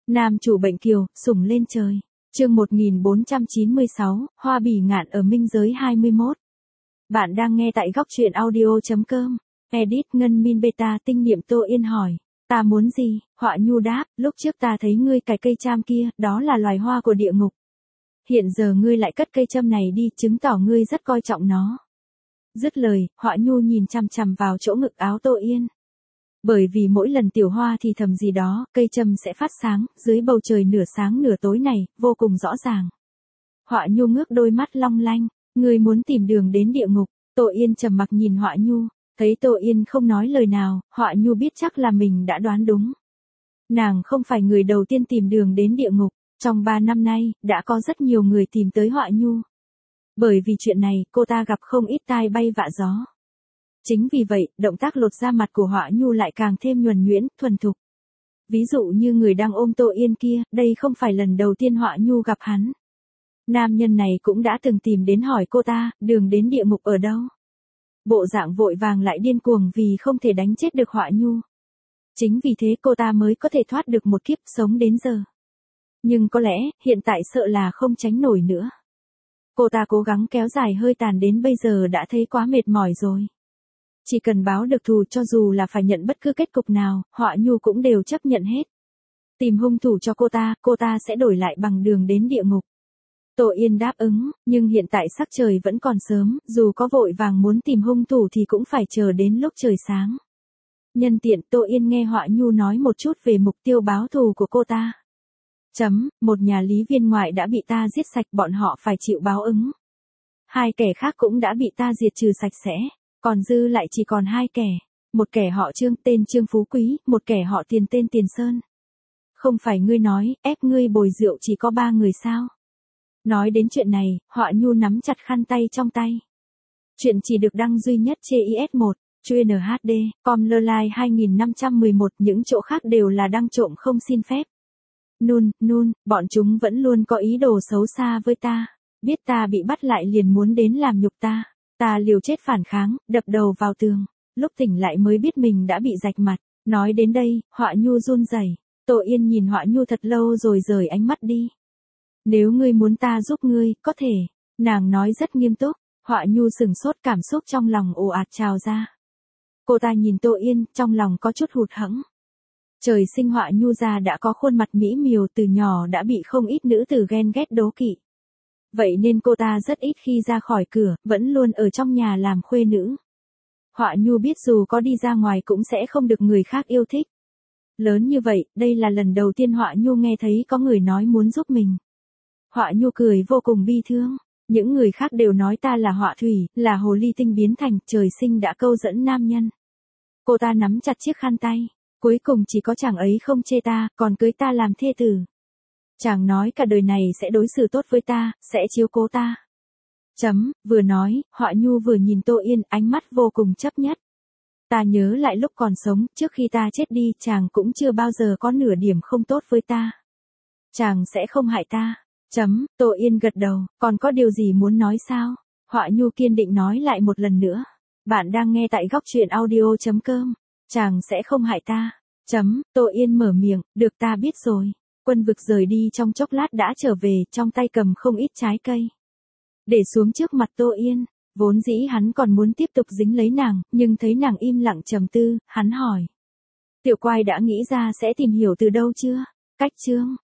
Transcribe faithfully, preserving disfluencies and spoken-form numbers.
Nam chủ bệnh kiều, sủng lên trời. Chương một nghìn bốn trăm chín mươi sáu, Hoa bỉ ngạn ở minh giới hai mươi mốt. Bạn đang nghe tại góc truyện audio chấm com. Edit Ngân Min Beta tinh niệm Tô Yên hỏi. Ta muốn gì? Họa Nhu đáp, lúc trước ta thấy ngươi cài cây cham kia, đó là loài hoa của địa ngục. Hiện giờ ngươi lại cất cây châm này đi, chứng tỏ ngươi rất coi trọng nó. Dứt lời, Họa Nhu nhìn chằm chằm vào chỗ ngực áo Tô Yên. Bởi vì mỗi lần tiểu hoa thì thầm gì đó, cây châm sẽ phát sáng, dưới bầu trời nửa sáng nửa tối này, vô cùng rõ ràng. Họa Nhu ngước đôi mắt long lanh, ngươi muốn tìm đường đến địa ngục. Tô Yên trầm mặc nhìn Họa Nhu, thấy Tô Yên không nói lời nào, Họa Nhu biết chắc là mình đã đoán đúng. Nàng không phải người đầu tiên tìm đường đến địa ngục, trong ba năm nay, đã có rất nhiều người tìm tới Họa Nhu. Bởi vì chuyện này, cô ta gặp không ít tai bay vạ gió. Chính vì vậy, động tác lột da mặt của Họa Nhu lại càng thêm nhuần nhuyễn, thuần thục. Ví dụ như người đang ôm Tô Yên kia, đây không phải lần đầu tiên Họa Nhu gặp hắn. Nam nhân này cũng đã từng tìm đến hỏi cô ta, đường đến địa ngục ở đâu. Bộ dạng vội vàng lại điên cuồng vì không thể đánh chết được Họa Nhu. Chính vì thế cô ta mới có thể thoát được một kiếp sống đến giờ. Nhưng có lẽ, hiện tại sợ là không tránh nổi nữa. Cô ta cố gắng kéo dài hơi tàn đến bây giờ đã thấy quá mệt mỏi rồi. Chỉ cần báo được thù cho dù là phải nhận bất cứ kết cục nào, Họa Nhu cũng đều chấp nhận hết. Tìm hung thủ cho cô ta, cô ta sẽ đổi lại bằng đường đến địa ngục. Tô Yên đáp ứng, nhưng hiện tại sắc trời vẫn còn sớm, dù có vội vàng muốn tìm hung thủ thì cũng phải chờ đến lúc trời sáng. Nhân tiện Tô Yên nghe Họa Nhu nói một chút về mục tiêu báo thù của cô ta. Chấm, một nhà lý viên ngoại đã bị ta giết sạch, bọn họ phải chịu báo ứng. Hai kẻ khác cũng đã bị ta diệt trừ sạch sẽ. Còn dư lại chỉ còn hai kẻ, một kẻ họ Trương tên Trương Phú Quý, một kẻ họ Tiền tên Tiền Sơn. Không phải ngươi nói, ép ngươi bồi rượu chỉ có ba người sao? Nói đến chuyện này, Họa Nhu nắm chặt khăn tay trong tay. Chuyện chỉ được đăng duy nhất trên i ét một, chuyên en hát đê, com lơ lai hai nghìn năm trăm mười một, những chỗ khác đều là đăng trộm không xin phép. Nun, nun, bọn chúng vẫn luôn có ý đồ xấu xa với ta, biết ta bị bắt lại liền muốn đến làm nhục ta. Ta liều chết phản kháng, đập đầu vào tường, lúc tỉnh lại mới biết mình đã bị rạch mặt. Nói đến đây, Họa Nhu run rẩy. Tô Yên nhìn Họa Nhu thật lâu rồi rời ánh mắt đi. Nếu ngươi muốn ta giúp ngươi, có thể. Nàng nói rất nghiêm túc. Họa Nhu sừng sốt, cảm xúc trong lòng ồ ạt trào ra. Cô ta nhìn Tô Yên, trong lòng có chút hụt hẫng. Trời sinh Họa Nhu ra đã có khuôn mặt mỹ miều, từ nhỏ đã bị không ít nữ tử ghen ghét đố kỵ. Vậy nên cô ta rất ít khi ra khỏi cửa, vẫn luôn ở trong nhà làm khuê nữ. Họa Nhu biết dù có đi ra ngoài cũng sẽ không được người khác yêu thích. Lớn như vậy, đây là lần đầu tiên Họa Nhu nghe thấy có người nói muốn giúp mình. Họa Nhu cười vô cùng bi thương. Những người khác đều nói ta là họa thủy, là hồ ly tinh biến thành, trời sinh đã câu dẫn nam nhân. Cô ta nắm chặt chiếc khăn tay. Cuối cùng chỉ có chàng ấy không chê ta, còn cưới ta làm thê tử. Chàng nói cả đời này sẽ đối xử tốt với ta, sẽ chiếu cố ta. Chấm, vừa nói, Họa Nhu vừa nhìn Tô Yên, ánh mắt vô cùng chấp nhất. Ta nhớ lại lúc còn sống, trước khi ta chết đi, chàng cũng chưa bao giờ có nửa điểm không tốt với ta. Chàng sẽ không hại ta. Chấm, Tô Yên gật đầu, còn có điều gì muốn nói sao? Họa Nhu kiên định nói lại một lần nữa. Bạn đang nghe tại góc truyện audio chấm com. Chàng sẽ không hại ta. Chấm, Tô Yên mở miệng, được ta biết rồi. Quân vực rời đi trong chốc lát đã trở về, trong tay cầm không ít trái cây. Để xuống trước mặt Tô Yên, vốn dĩ hắn còn muốn tiếp tục dính lấy nàng, nhưng thấy nàng im lặng trầm tư, hắn hỏi. Tiểu Quai đã nghĩ ra sẽ tìm hiểu từ đâu chưa? Cách chương,